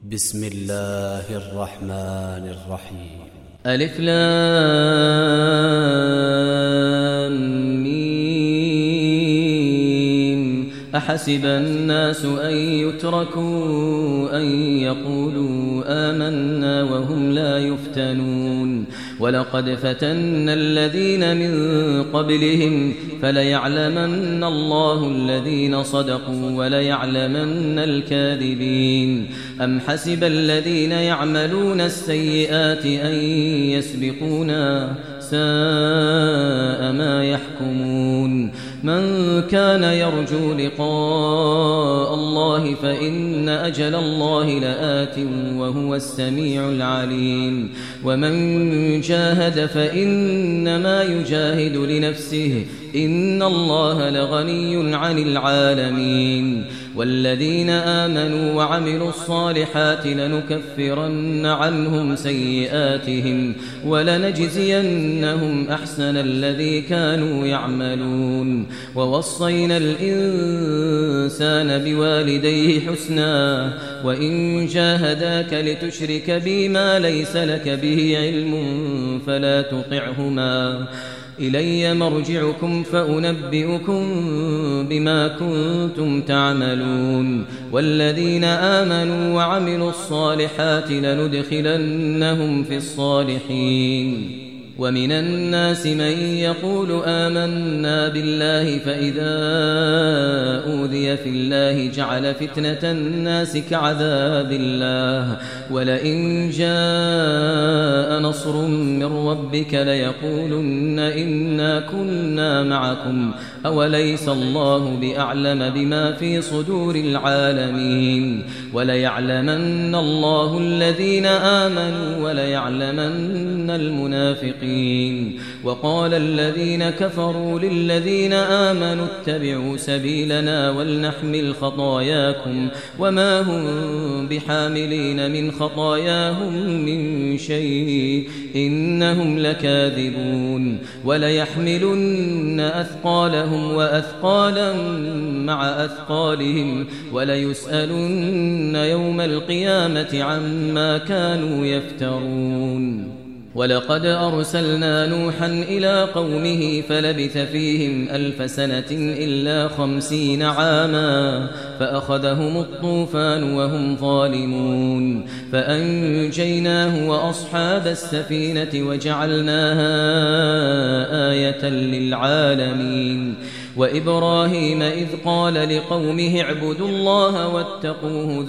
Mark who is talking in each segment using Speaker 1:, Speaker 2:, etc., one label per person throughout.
Speaker 1: بسم الله الرحمن الرحيم.
Speaker 2: ألف لام ميم. أحسب الناس أن يتركوا أن يقولوا آمنا وهم لا يفتنون ولقد فتنا الذين من قبلهم فليعلمن الله الذين صدقوا وليعلمن الكاذبين. أم حسب الذين يعملون السيئات أن يسبقونا ساء ما يحكمون. من كان يرجو لقاء الله فإن أجل الله لآت وهو السميع العليم. ومن جاهد فإنما يجاهد لنفسه إن الله لغني عن العالمين. والذين آمنوا وعملوا الصالحات لنكفرن عنهم سيئاتهم ولنجزينهم أحسن الذي كانوا يعملون. ووصينا الإنسان بوالديه حسنا وإن جاهداك لتشرك بي ما ليس لك به علم فلا تطعهما إلي مرجعكم فأنبئكم بما كنتم تعملون. والذين آمنوا وعملوا الصالحات لندخلنهم في الصالحين. ومن الناس من يقول آمنا بالله فإذا أوذي في الله جعل فتنة الناس كعذاب الله ولئن جاء نصر من ربك ليقولن إنا كنا معكم أوليس الله بأعلم بما في صدور العالمين. وليعلمن الله الذين آمنوا وليعلمن المنافقين. وقال الذين كفروا للذين آمنوا اتبعوا سبيلنا ولنحمل خطاياكم وما هم بحاملين من خطاياهم من شيء إنهم لكاذبون. وليحملن أثقالهم وأثقالا مع أثقالهم وليسألن يوم القيامة عما كانوا يفترون. ولقد أرسلنا نوحا إلى قومه فلبث فيهم 1000 سنة إلا 50 عاما فأخذهم الطوفان وهم ظالمون فأنجيناه وأصحاب السفينة وجعلناها آية للعالمين. وإبراهيم إذ قال لقومه اعبدوا الله واتقوه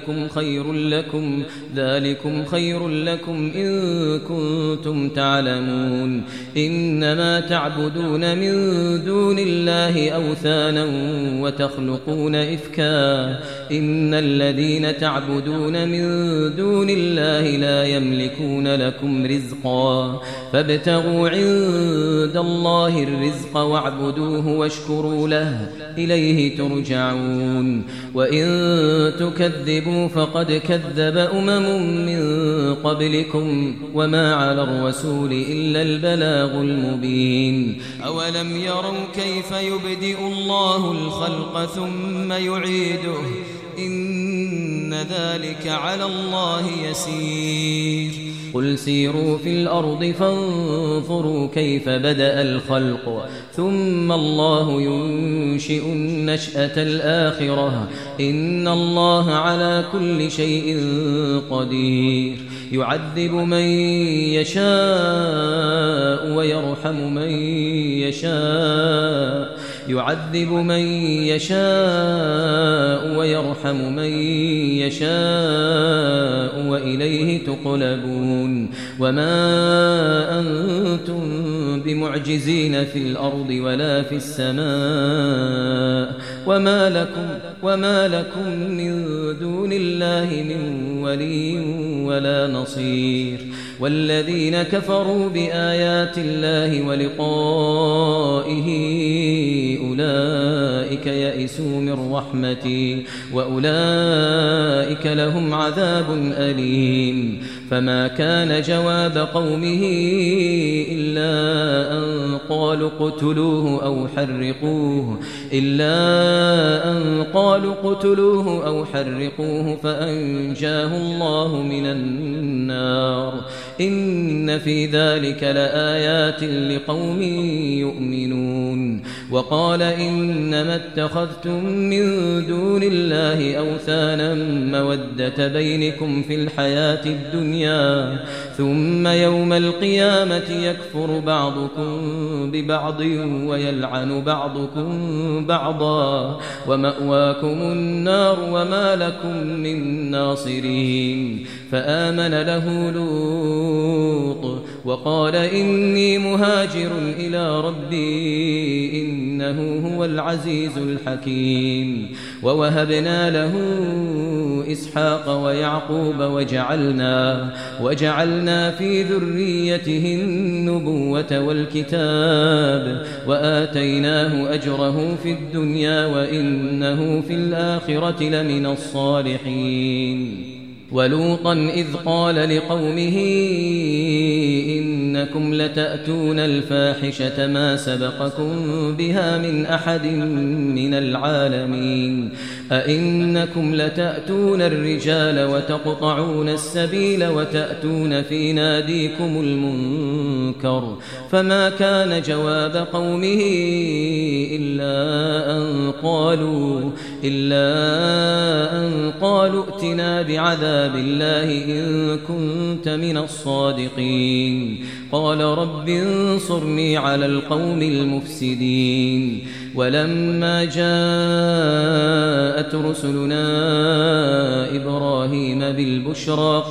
Speaker 2: ذلكم خير لكم إن كنتم تعلمون. إنما تعبدون من دون الله أوثانا وتخلقون إفكا إن الذين تعبدون من دون الله لا يملكون لكم رزقا فابتغوا عند الله الرزق واعبدوه واشكروا له إليه ترجعون. وإن تكذبوا فقد كذب من قبلكم وما على الرسول إلا البلاغ المبين. أولم يروا كيف يبدئ الله الخلق ثم يعيده إن ذلك على الله يسير. قل سيروا في الأرض فانظروا كيف بدأ الخلق ثم الله ينشئ النشأة الآخرة إن الله على كل شيء قدير. يعذب من يشاء ويرحم من يشاء وإليه تقلبون. وما أنتم بمعجزين في الأرض ولا في السماء وما لكم من دون الله من ولي ولا نصير. والذين كفروا بآيات الله ولقائه أولئك يئسوا من رحمتي وأولئك لهم عذاب أليم. فما كان جواب قومه إلا أن قالوا اقتلوه أو حرقوه فأنجاه الله من النار إن في ذلك لآيات لقوم يؤمنون وقال إنما اتخذتم من دون الله أوثانا مودة بينكم في الحياة الدنيا ثم يوم القيامة يكفر بعضكم ببعض ويلعن بعضكم بعضا ومأواكم النار وما لكم من ناصرين فآمن له لوط وقال إني مهاجر إلى ربي إنه هو العزيز الحكيم ووهبنا له إسحاق ويعقوب وجعلنا في ذريته النبوة والكتاب وآتيناه أجره في الدنيا وإنه في الآخرة لمن الصالحين ولوطا إذ قال لقومه إنكم لتأتون الفاحشة ما سبقكم بها من أحد من العالمين أئنكم لتأتون الرجال وتقطعون السبيل وتأتون في ناديكم المنكر فما كان جواب قومه إلا أن قالوا ائتنا بعذاب الله إن كنت من الصادقين قال رب انصرني على القوم المفسدين ولما جاءت رسلنا إبراهيم بالبشرى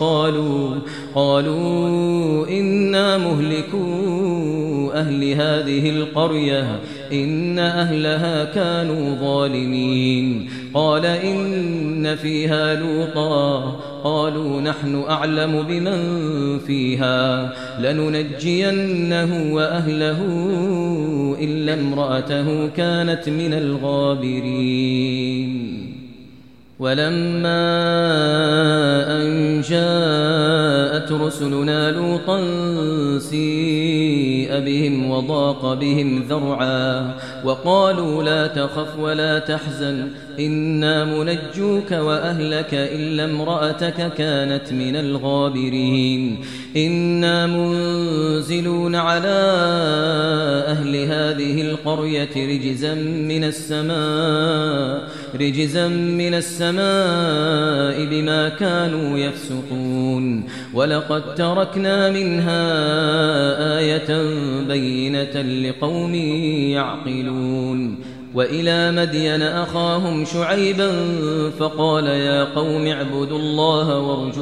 Speaker 2: قالوا إنا مهلكو أهل هذه القرية إن أهلها كانوا ظالمين قال إن فيها لوطا قالوا نحن أعلم بمن فيها لننجينه وأهله إلا امرأته كانت من الغابرين ولما أن جاءت رسلنا لوطا سيء بهم وضاق بهم ذرعا وقالوا لا تخف ولا تحزن إنا منجوك وأهلك إلا امرأتك كانت من الغابرين إنا منزلون على أهل هذه القرية رجزا من السماء بما كانوا يفسقون ولقد تركنا منها آية بينة لقوم يعقلون وإلى مدين أخاهم شعيبا فقال يا قوم اعبدوا الله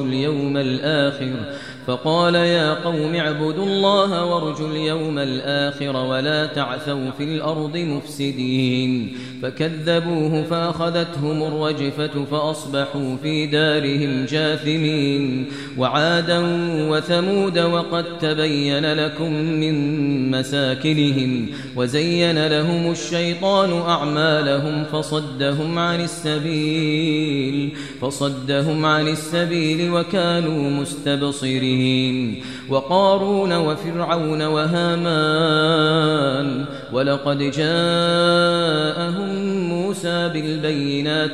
Speaker 2: وارجوا اليوم الآخر ولا تعثوا في الأرض مفسدين فكذبوه فأخذتهم الرجفة فأصبحوا في دارهم جاثمين وعادا وثمود وقد تبين لكم من مساكنهم وزين لهم الشيطان أعمالهم فصدهم عن السبيل وكانوا مستبصرين وقارون وفرعون وهامان ولقد جاءهم موسى بالبينات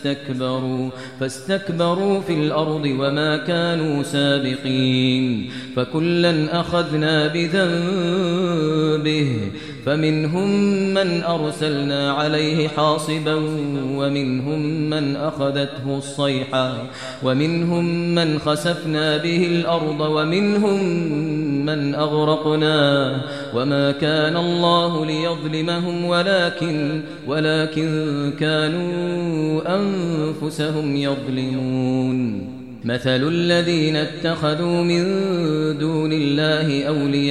Speaker 2: فاستكبروا في الأرض وما كانوا سابقين فكلا أخذنا بذنبه فمنهم من أرسلنا عليه حاصبا ومنهم من أخذته الصيحة ومنهم من خسفنا به الأرض ومنهم من أغرقنا وما كان الله ليظلمهم ولكن كانوا أنفسهم يظلمون مثل الذين اتخذوا من دون الله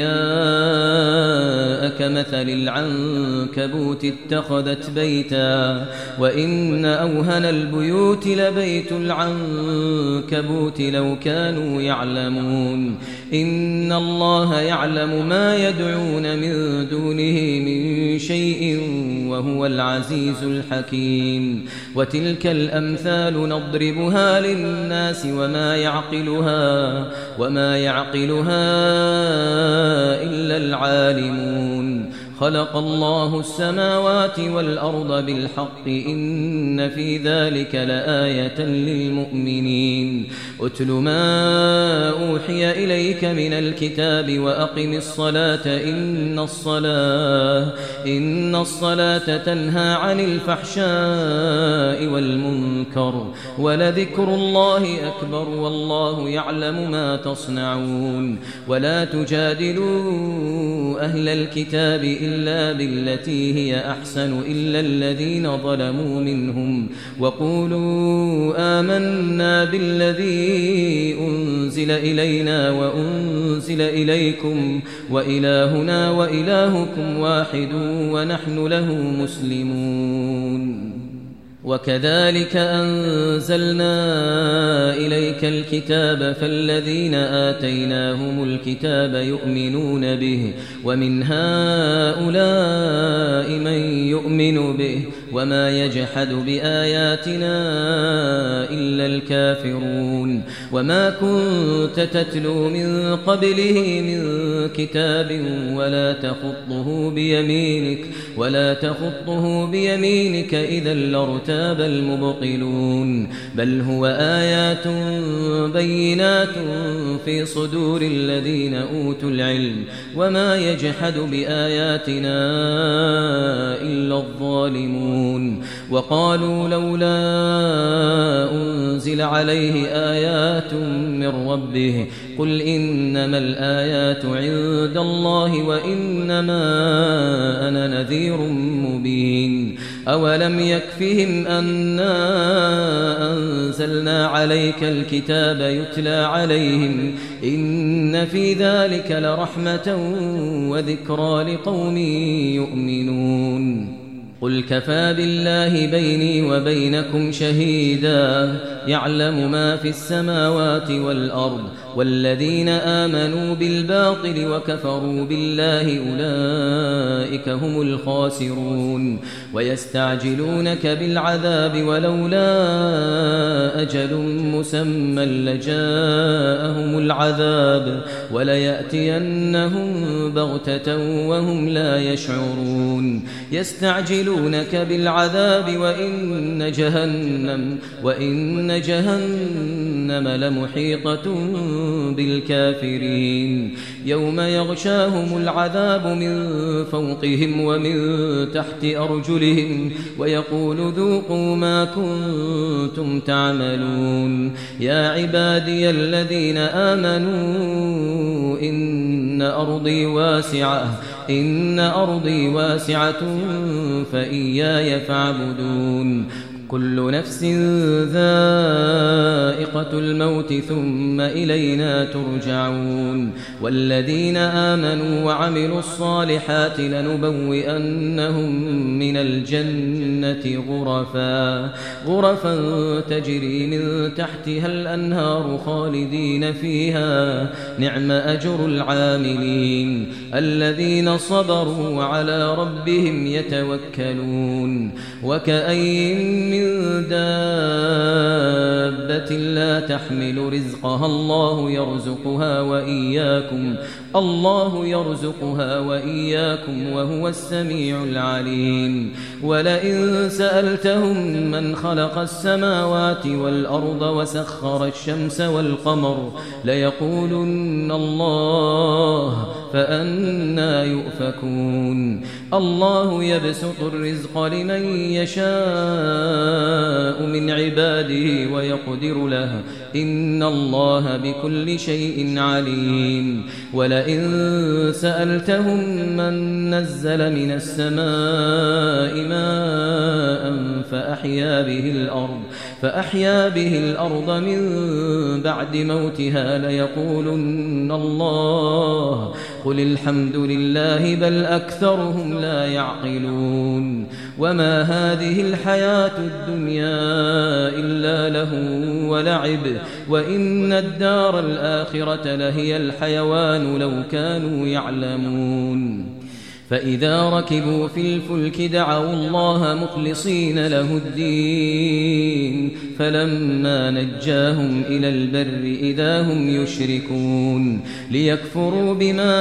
Speaker 2: أولياء كمثل العنكبوت اتخذت بيتا وإن أوهن البيوت لبيت العنكبوت لو كانوا يعلمون إن الله يعلم ما يدعون من دونه من شيء وهو العزيز الحكيم وتلك الأمثال نضربها للناس وما يعقلها إلا العالمون. خلق الله السماوات والأرض بالحق إن في ذلك لآية للمؤمنين. أتل ما أوحي إليك من الكتاب وأقم الصلاة إن الصلاة تنهى عن الفحشاء والمنكر ولذكر الله أكبر والله يعلم ما تصنعون. ولا تجادلوا أهل الكتاب إلا بالتي هي أحسن إلا الذين ظلموا منهم وقولوا آمنا بالذي أنزل إلينا وأنزل إليكم وإلهنا وإلهكم واحد ونحن له مسلمون. وكذلك أنزلنا إليك الكتاب فالذين آتيناهم الكتاب يؤمنون به ومن هؤلاء من يؤمن به وما يجحد بآياتنا إلا الكافرون. وما كنت تتلو من قبله من كتاب ولا تخطه بيمينك إذا لارتاب المبطلون. بل هو آيات بينات في صدور الذين أوتوا العلم وما يجحد بآياتنا إلا الظالمون. وقالوا لولا أنزل عليه آيات من ربه قل إنما الآيات عند الله وإنما أنا نذير مبين. أولم يكفهم أنا أنزلنا عليك الكتاب يتلى عليهم إن في ذلك لرحمة وذكرى لقوم يؤمنون. قل كفى بالله بيني وبينكم شهيدا يعلم ما في السماوات والأرض والذين آمنوا بالباطل وكفروا بالله أولئك هم الخاسرون. ويستعجلونك بالعذاب ولولا أجل مسمى لجاءهم العذاب وليأتينهم بغتة وهم لا يشعرون. يستعجلونك بالعذاب وإن جهنم لمحيطة بالكافرين. يوم يغشاهم العذاب من فوقهم ومن تحت أرجلهم ويقول ذوقوا ما كنتم تعملون. يا عبادي الذين آمنوا إن أرضي واسعة فإياي فاعبدون. كل نفس ذائقة الموت ثم إلينا ترجعون. والذين آمنوا وعملوا الصالحات لنبوئنهم من الجنة غرفا تجري من تحتها الأنهار خالدين فيها نعم أجر العاملين الذين صبروا وعلى ربهم يتوكلون. وكأين من دابة لا تحمل رزقها الله يرزقها وإياكم وهو السميع العليم. ولئن سألتهم من خلق السماوات والأرض وسخر الشمس والقمر ليقولن الله فأنى يؤفكون. الله يبسط الرزق لمن يشاء من عباده ويقدر له إن الله بكل شيء عليم. ولئن سألتهم من نزل من السماء ماء فأحيا به الأرض من بعد موتها ليقولن الله قل الحمد لله بل أكثرهم لا يعقلون. وما هذه الحياة الدنيا إلا لهو ولعب وإن الدار الآخرة لهي الحيوان لو كانوا يعلمون. فإذا ركبوا في الفلك دعوا الله مخلصين له الدين فلما نجاهم إلى البر إذا هم يشركون ليكفروا بما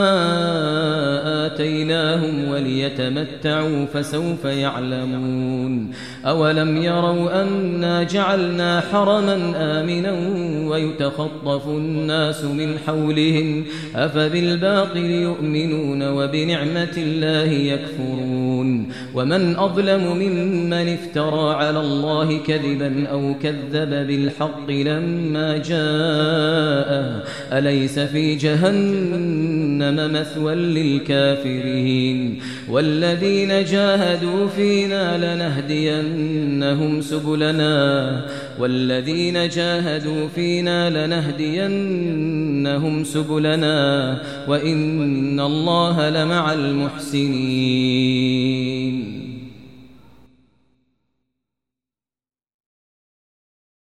Speaker 2: آتيناهم وليتمتعوا فسوف يعلمون أولم يروا أنا جعلنا حرما آمنا ويتخطف الناس من حولهم أفبالباطل يؤمنون وبنعمة الله يكفرون ومن أظلم ممن افترى على الله كذبا أو كذب بالحق لما جاءه أليس في جهنم مثوى للكافرين والذين جاهدوا فينا لنهدينهم سبلنا وإن الله لمع المحسنين